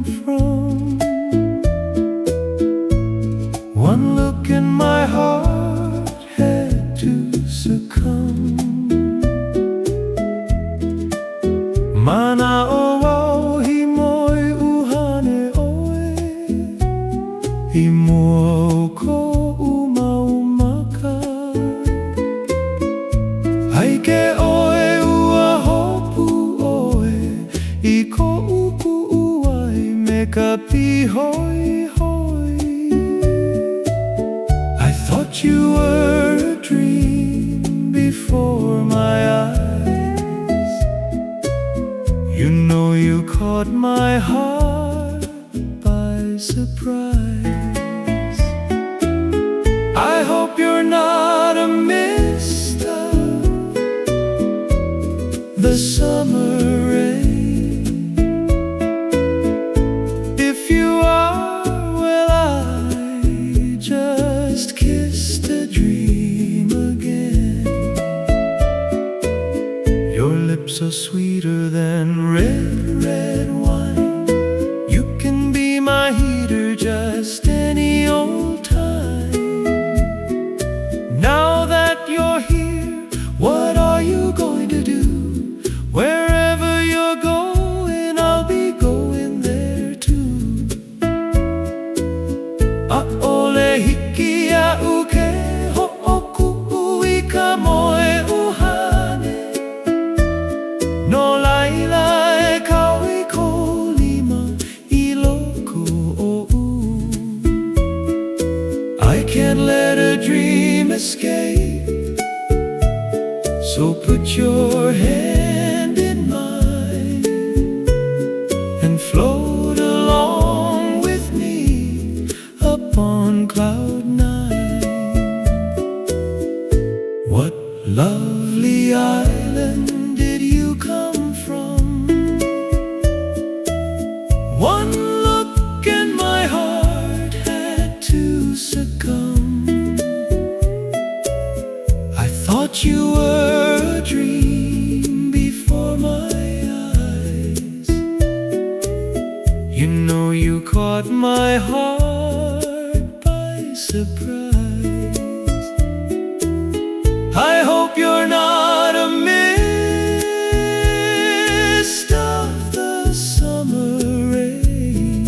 come from. One look and my heart had to succumb. Mana o wau hi moi uhane oe, hi mua ko umaumaka. Ai ke oe ua hopu oe, I ko upu uai me ka pihoi hoi. I thought you were a dream before my eyes. You know you caught my heart by surprise. I hope you're not a mist of the summer rain. If you are, well, I just kissed a dream again. Your lips are sweeter than red wine. You can be my heater just any old time. Now that you're here, what are you going to do? Wherever you're going, I'll be going there too. A'ole hiki a'u ke ho'oku ui ka moe uhane. No laila e kaui ko lima I loko o'u. I can't let a dream escape, so put your hand in mine and float along with me upon cloud nine. What lovely island did you come from? One look and my heart had to succumb. I thought you were a dream before my eyes. You know you caught my heart by surprise. I hope you're not a mist of the summer rain.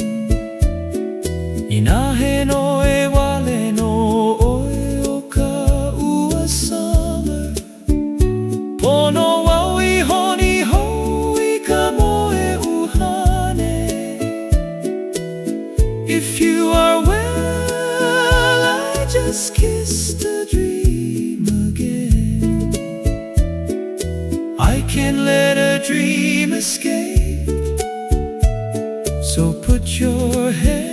Inahe no e wale no oe o ka ua summer. Pono wau I honi hoi ka moe uhane. If you are well, I just kissed a dream again. I can't let a dream escape, so put your head